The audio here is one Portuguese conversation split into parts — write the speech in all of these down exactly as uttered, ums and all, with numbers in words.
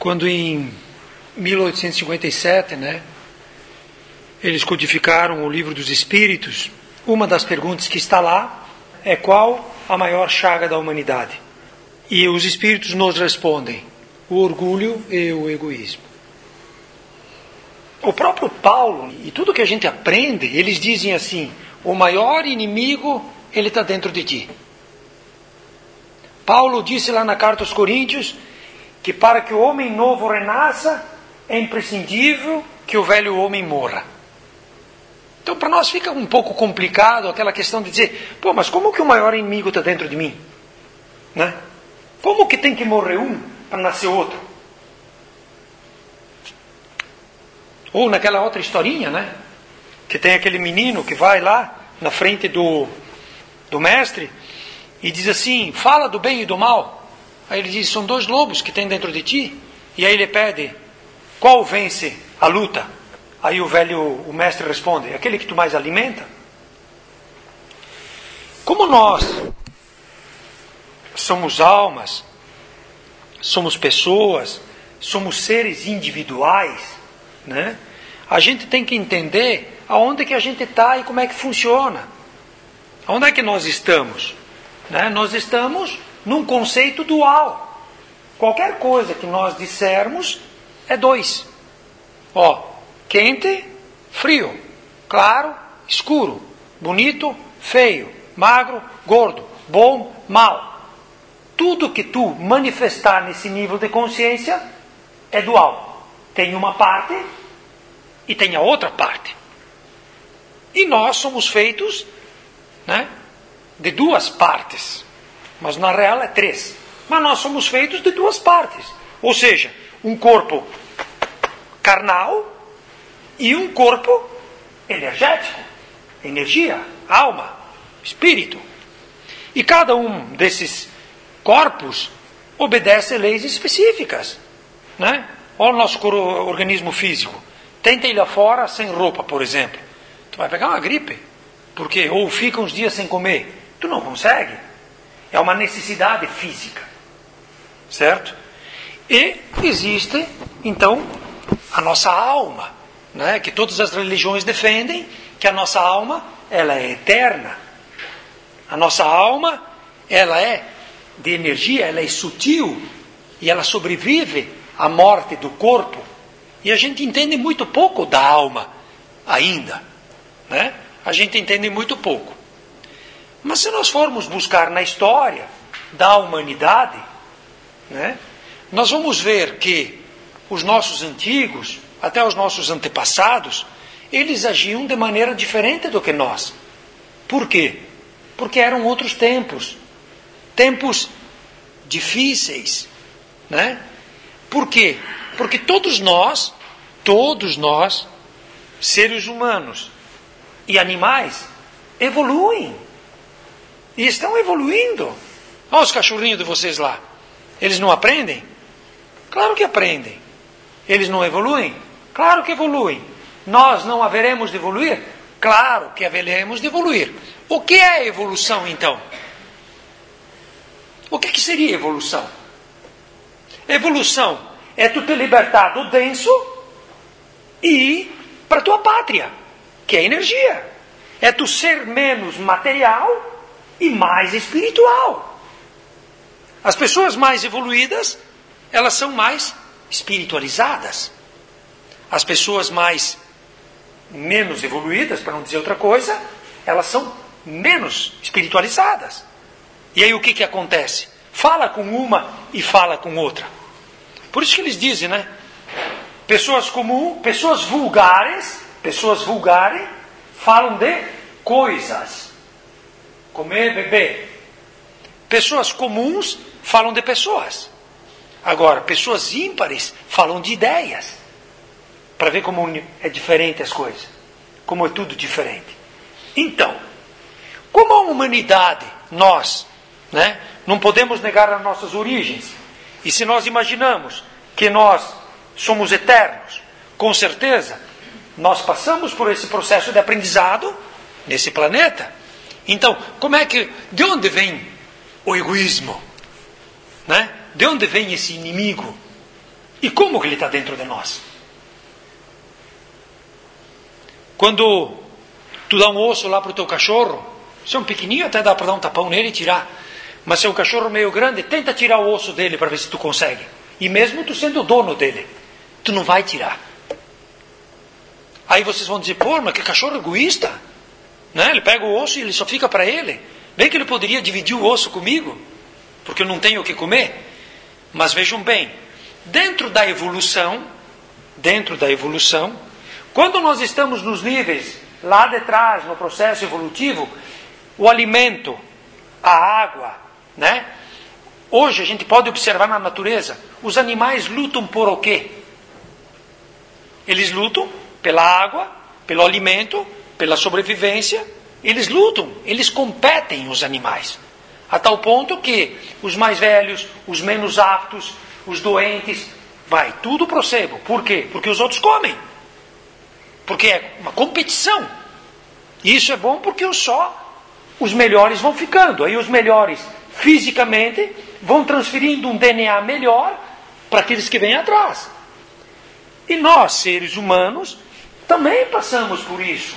quando em mil oitocentos e cinquenta e sete, né, eles codificaram o Livro dos Espíritos, uma das perguntas que está lá é: qual a maior chaga da humanidade? E os Espíritos nos respondem: o orgulho e o egoísmo. O próprio Paulo, e tudo que a gente aprende, eles dizem assim: o maior inimigo, ele está dentro de ti. Paulo disse lá na carta aos Coríntios que para que o homem novo renasça, é imprescindível que o velho homem morra. Então para nós fica um pouco complicado aquela questão de dizer: pô, mas como que o maior inimigo está dentro de mim? Né? Como que tem que morrer um para nascer outro? Ou naquela outra historinha, né? Que tem aquele menino que vai lá na frente do, do mestre e diz assim: fala do bem e do mal. Aí ele diz: são dois lobos que tem dentro de ti. E aí ele pede: qual vence a luta? Aí o velho, o mestre responde: aquele que tu mais alimenta. Como nós somos almas, somos pessoas, somos seres individuais, né? A gente tem que entender aonde que a gente está e como é que funciona. Aonde é que nós estamos? Né? Nós estamos num conceito dual. Qualquer coisa que nós dissermos é dois. Ó, quente, frio, claro, escuro, bonito, feio, magro, gordo, bom, mal. Tudo que tu manifestar nesse nível de consciência é dual. Tem uma parte e tem a outra parte. E nós somos feitos, né, de duas partes. Mas na real é três. Mas nós somos feitos de duas partes. Ou seja, um corpo carnal e um corpo energético. Energia, alma, espírito. E cada um desses corpos obedece a leis específicas, né? Olha o nosso organismo físico. Tenta ir lá fora sem roupa, por exemplo. Tu vai pegar uma gripe. Por quê? Ou fica uns dias sem comer. Tu não consegue. É uma necessidade física. Certo? E existe, então, a nossa alma, né? Que todas as religiões defendem, que a nossa alma, ela é eterna. A nossa alma, ela é de energia, ela é sutil e ela sobrevive à morte do corpo. E a gente entende muito pouco da alma ainda, né? A gente entende muito pouco. Mas se nós formos buscar na história da humanidade, né, nós vamos ver que os nossos antigos, até os nossos antepassados, eles agiam de maneira diferente do que nós. Por quê? Porque eram outros tempos. Tempos difíceis, né? Por quê? Porque todos nós, todos nós, seres humanos e animais, evoluem. E estão evoluindo. Olha os cachorrinhos de vocês lá. Eles não aprendem? Claro que aprendem. Eles não evoluem? Claro que evoluem. Nós não haveremos de evoluir? Claro que haveremos de evoluir. O que é evolução, então? O que, que seria evolução? Evolução é tu te libertar do denso e ir para a tua pátria, que é energia. É tu ser menos material e mais espiritual. As pessoas mais evoluídas, elas são mais espiritualizadas. As pessoas mais menos evoluídas, para não dizer outra coisa, elas são menos espiritualizadas. E aí o que, que acontece? Fala com uma e fala com outra. Por isso que eles dizem, né? Pessoas comuns, pessoas vulgares, pessoas vulgares, falam de coisas. Comer, beber. Pessoas comuns falam de pessoas. Agora, pessoas ímpares falam de ideias. Para ver como é diferente as coisas. Como é tudo diferente. Então, como a humanidade, nós, né, não podemos negar as nossas origens. E se nós imaginamos que nós somos eternos, com certeza, nós passamos por esse processo de aprendizado nesse planeta. Então, como é que, de onde vem o egoísmo? Né? De onde vem esse inimigo? E como que ele está dentro de nós? Quando tu dá um osso lá para o teu cachorro, se é um pequenininho até dá para dar um tapão nele e tirar. Mas se é um cachorro meio grande, tenta tirar o osso dele para ver se tu consegue. E mesmo tu sendo o dono dele, tu não vai tirar. Aí vocês vão dizer, pô, mas que cachorro egoísta. Né? Ele pega o osso e ele só fica para ele. Bem que ele poderia dividir o osso comigo, porque eu não tenho o que comer. Mas vejam bem, dentro da evolução, dentro da evolução, quando nós estamos nos níveis lá de trás, no processo evolutivo, o alimento, a água, né? Hoje a gente pode observar na natureza, os animais lutam por o quê? Eles lutam pela água, pelo alimento, pela sobrevivência. Eles lutam, eles competem, os animais. A tal ponto que os mais velhos, os menos aptos, os doentes, vai tudo pro sebo. Por quê? Porque os outros comem. Porque é uma competição. E isso é bom porque só os melhores vão ficando. Aí os melhores, fisicamente, vão transferindo um D N A melhor para aqueles que vêm atrás. E nós, seres humanos, também passamos por isso.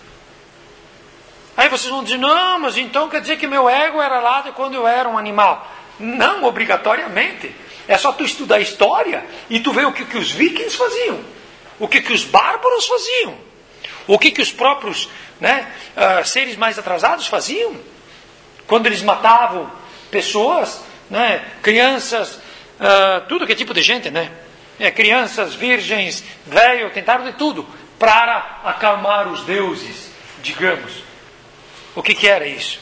Aí vocês vão dizer, não, mas então quer dizer que meu ego era lá de quando eu era um animal. Não, obrigatoriamente. É só tu estudar a história e tu ver o que, que os vikings faziam. O que, que os bárbaros faziam. O que, que os próprios, né, uh, seres mais atrasados faziam. Quando eles matavam pessoas, né, crianças, uh, tudo que é tipo de gente, né? É, crianças, virgens, velho, tentaram de tudo para acalmar os deuses, digamos. O que, que era isso?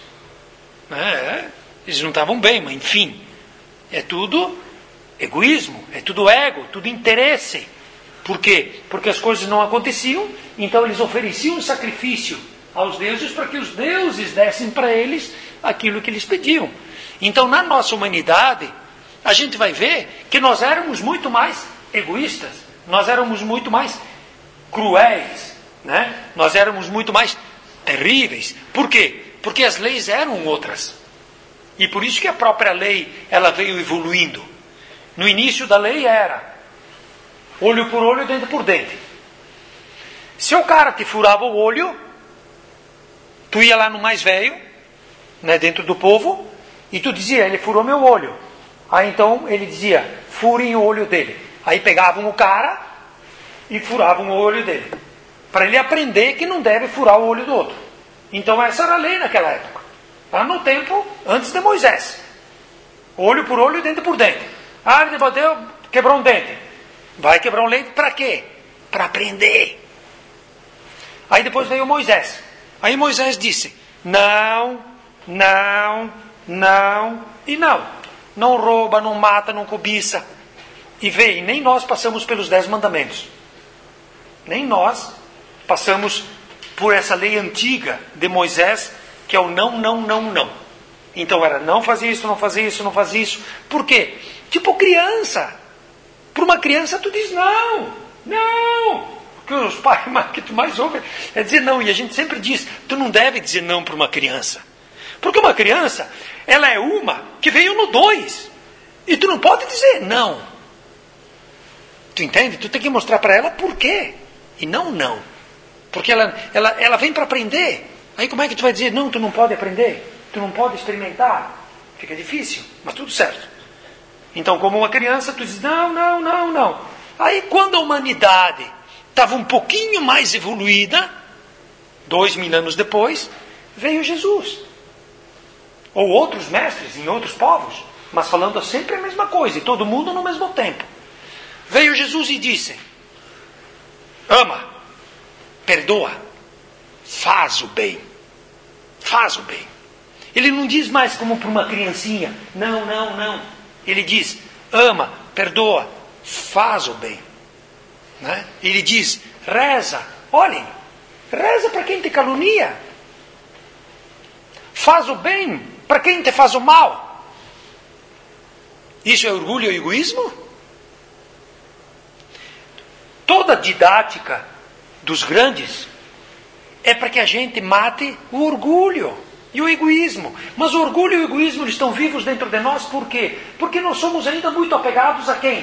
É, eles não estavam bem, mas enfim. É tudo egoísmo, é tudo ego, tudo interesse. Por quê? Porque as coisas não aconteciam, então eles ofereciam um sacrifício aos deuses para que os deuses dessem para eles aquilo que eles pediam. Então, na nossa humanidade, a gente vai ver que nós éramos muito mais egoístas, nós éramos muito mais cruéis, né? Nós éramos muito mais terríveis. Por quê? Porque as leis eram outras. E por isso que a própria lei ela veio evoluindo. No início da lei era olho por olho, dente por dente. Se o cara te furava o olho, tu ia lá no mais velho, né, dentro do povo, e tu dizia, ele furou meu olho. Aí então ele dizia, furem o olho dele. Aí pegavam o cara e furavam o olho dele. Para ele aprender que não deve furar o olho do outro. Então essa era a lei naquela época. Lá no tempo antes de Moisés. Olho por olho, dente por dente. Ah, ele bateu, quebrou um dente. Vai quebrar um dente para quê? Para aprender. Aí depois veio Moisés. Aí Moisés disse, não, não, não e não. Não rouba, não mata, não cobiça. E veio, nem nós passamos pelos dez mandamentos. Nem nós passamos por essa lei antiga de Moisés, que é o não, não, não, não. Então era não fazer isso, não fazer isso, não fazer isso. Por quê? Tipo criança. Para uma criança tu diz não, não. O que os pais que tu mais ouve é dizer não. E a gente sempre diz, tu não deve dizer não para uma criança. Porque uma criança, ela é uma que veio no dois. E tu não pode dizer não. Tu entende? Tu tem que mostrar para ela por quê. E não não. Porque ela, ela, ela vem para aprender. Aí como é que tu vai dizer, não, tu não pode aprender? Tu não pode experimentar? Fica difícil, mas tudo certo. Então, como uma criança, tu diz, não, não, não, não. Aí quando a humanidade estava um pouquinho mais evoluída, dois mil anos depois, veio Jesus. Ou outros mestres em outros povos, mas falando sempre a mesma coisa, e todo mundo no mesmo tempo. Veio Jesus e disse, ama, perdoa, faz o bem. Faz o bem. Ele não diz mais como para uma criancinha, não, não, não. Ele diz, ama, perdoa, faz o bem. Né? Ele diz, reza, olhem, reza para quem te calunia. Faz o bem para quem te faz o mal. Isso é orgulho e egoísmo? Toda a didática dos grandes é para que a gente mate o orgulho e o egoísmo. Mas o orgulho e o egoísmo eles estão vivos dentro de nós por quê? Porque nós somos ainda muito apegados a quem?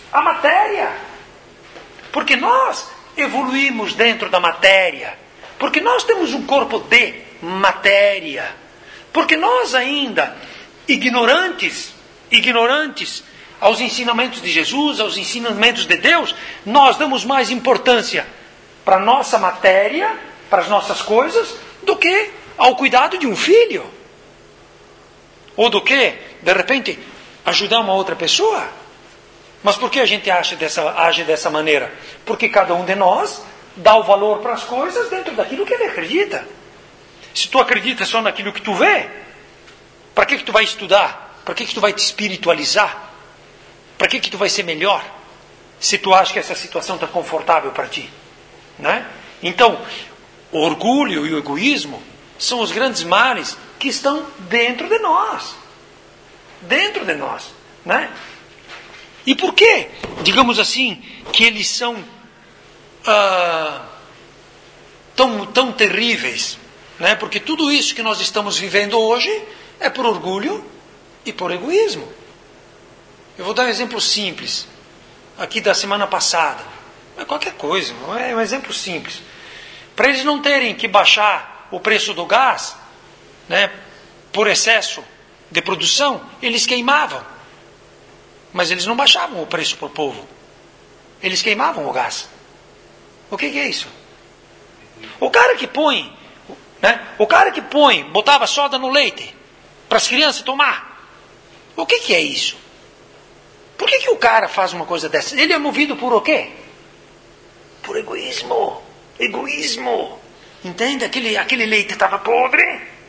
a matéria. Porque nós evoluímos dentro da matéria. Porque nós temos um corpo de matéria. Porque nós ainda, ignorantes, ignorantes aos ensinamentos de Jesus, aos ensinamentos de Deus, nós damos mais importância para a nossa matéria, para as nossas coisas, do que ao cuidado de um filho. Ou do que, de repente, ajudar uma outra pessoa. Mas por que a gente age dessa, age dessa maneira? Porque cada um de nós dá o valor para as coisas dentro daquilo que ele acredita. Se tu acredita só naquilo que tu vê, para que, que tu vai estudar? Para que, que tu vai te espiritualizar? Para que, que tu vai ser melhor? Se tu acha que essa situação está confortável para ti. Né? Então, o orgulho e o egoísmo são os grandes males que estão dentro de nós. Dentro de nós. Né? E por que, digamos assim, que eles são ah, tão, tão terríveis? Né? Porque tudo isso que nós estamos vivendo hoje é por orgulho e por egoísmo. Eu vou dar um exemplo simples, aqui da semana passada. É qualquer coisa, é um exemplo simples. Para eles não terem que baixar o preço do gás, né, por excesso de produção, eles queimavam. Mas eles não baixavam o preço para o povo. Eles queimavam o gás. O que, que é isso? O cara que põe, né, o cara que põe, botava soda no leite para as crianças tomar. O que, que é isso? Por que, que o cara faz uma coisa dessa? Ele é movido por o quê? Por egoísmo. Egoísmo. Entende? Aquele, aquele leite estava podre.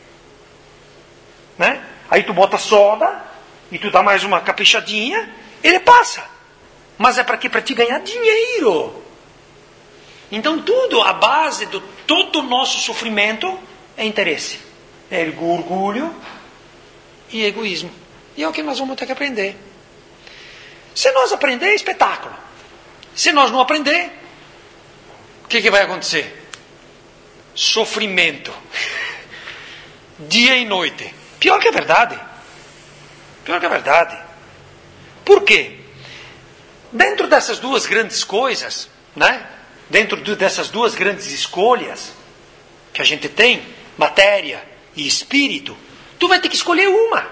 Né? Aí tu bota soda e tu dá mais uma caprichadinha, ele passa. Mas é para quê? Para te ganhar dinheiro. Então tudo, a base de todo o nosso sofrimento é interesse. É orgulho e egoísmo. E é o que nós vamos ter que aprender. Se nós aprender, é espetáculo. Se nós não aprender, o que, que vai acontecer? Sofrimento. Dia e noite. Pior que a verdade. Pior que a verdade. Por quê? Dentro dessas duas grandes coisas, né? Dentro dessas duas grandes escolhas que a gente tem, matéria e espírito, tu vai ter que escolher uma.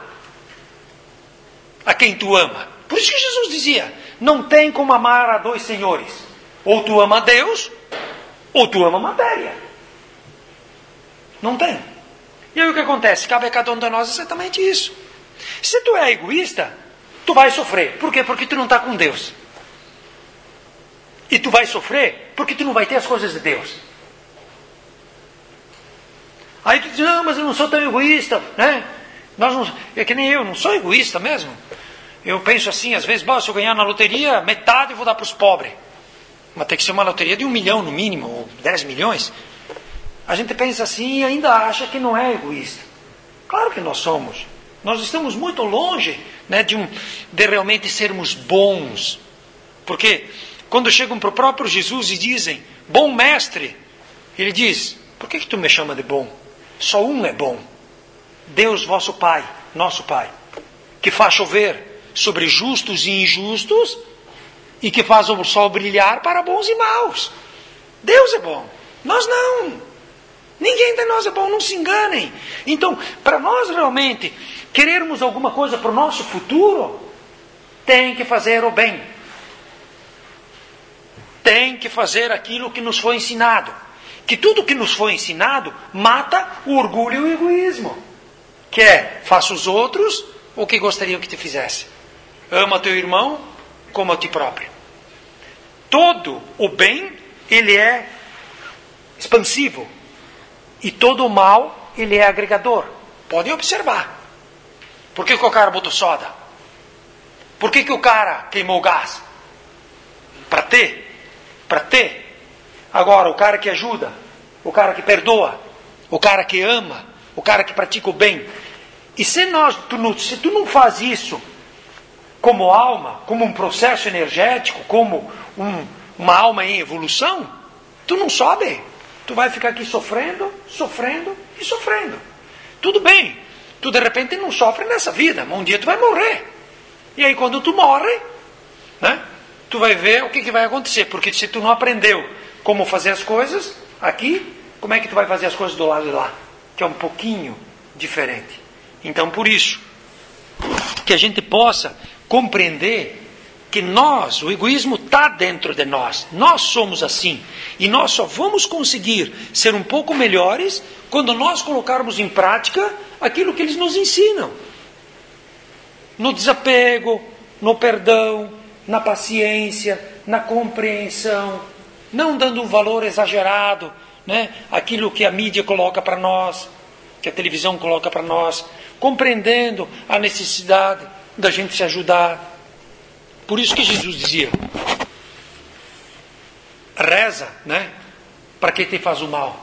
A quem tu ama. Por isso que Jesus dizia, não tem como amar a dois senhores. Ou tu ama a Deus, ou tu ama a matéria. Não tem. E aí o que acontece? Cabe a cada um de nós exatamente isso. Se tu é egoísta, tu vai sofrer. Por quê? Porque tu não está com Deus. E tu vai sofrer porque tu não vai ter as coisas de Deus. Aí tu diz, não, mas eu não sou tão egoísta, né? Nós não, é que nem eu, não sou egoísta mesmo. Eu penso assim, às vezes, se eu ganhar na loteria, metade eu vou dar para os pobres. Mas tem que ser uma loteria de um milhão no mínimo, ou dez milhões. A gente pensa assim e ainda acha que não é egoísta. Claro que nós somos. Nós estamos muito longe, né, de, um, de realmente sermos bons. Porque quando chegam para o próprio Jesus e dizem, bom mestre, ele diz, por que, que tu me chama de bom? Só um é bom. Deus, vosso Pai, nosso Pai, que faz chover sobre justos e injustos e que faz o sol brilhar para bons e maus. Deus é bom. Nós não. Ninguém de nós é bom, não se enganem. Então, para nós realmente querermos alguma coisa para o nosso futuro, tem que fazer o bem. Tem que fazer aquilo que nos foi ensinado. Que tudo que nos foi ensinado mata o orgulho e o egoísmo. Que é, faça os outros o que gostariam que te fizesse. Ama teu irmão como a ti próprio. Todo o bem, ele é expansivo. E todo o mal, ele é agregador. Podem observar. Por que, que o cara botou soda? Por que, que o cara queimou gás? Para ter. Para ter. Agora, o cara que ajuda, o cara que perdoa, o cara que ama, o cara que pratica o bem. E se, nós, tu não, se tu não faz isso como alma, como um processo energético, como um, uma alma em evolução, tu não sobe. Tu vai ficar aqui sofrendo, sofrendo e sofrendo. Tudo bem, tu de repente não sofre nessa vida, mas um dia tu vai morrer. E aí quando tu morre, né, tu vai ver o que, que vai acontecer. Porque se tu não aprendeu como fazer as coisas aqui, como é que tu vai fazer as coisas do lado de lá? Que é um pouquinho diferente. Então, por isso, que a gente possa compreender que nós, o egoísmo está dentro de nós. Nós somos assim. E nós só vamos conseguir ser um pouco melhores quando nós colocarmos em prática aquilo que eles nos ensinam. No desapego, no perdão, na paciência, na compreensão. Não dando um valor exagerado, né, aquilo que a mídia coloca para nós, que a televisão coloca para nós. Compreendendo a necessidade da gente se ajudar. Por isso que Jesus dizia, reza, né, para quem te faz o mal.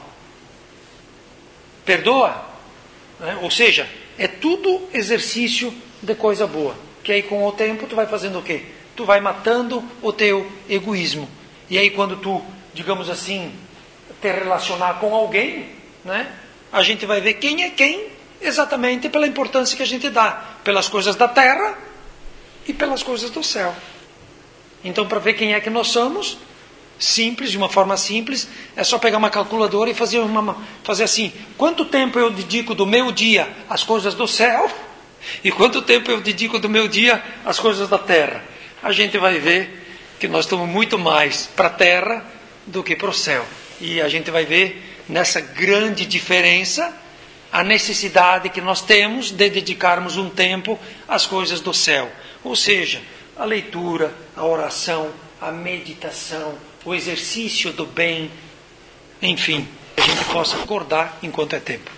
Perdoa. Né? Ou seja, é tudo exercício de coisa boa. Que aí com o tempo tu vai fazendo o quê? Tu vai matando o teu egoísmo. E aí quando tu, digamos assim, te relacionar com alguém, né, a gente vai ver quem é quem, exatamente pela importância que a gente dá. Pelas coisas da terra e pelas coisas do céu. Então, para ver quem é que nós somos, simples, de uma forma simples, é só pegar uma calculadora e fazer, uma, fazer assim, quanto tempo eu dedico do meu dia às coisas do céu e quanto tempo eu dedico do meu dia às coisas da terra. A gente vai ver que nós estamos muito mais para a terra do que para o céu. E a gente vai ver nessa grande diferença a necessidade que nós temos de dedicarmos um tempo às coisas do céu. Ou seja, a leitura, a oração, a meditação, o exercício do bem, enfim, que a gente possa acordar enquanto é tempo.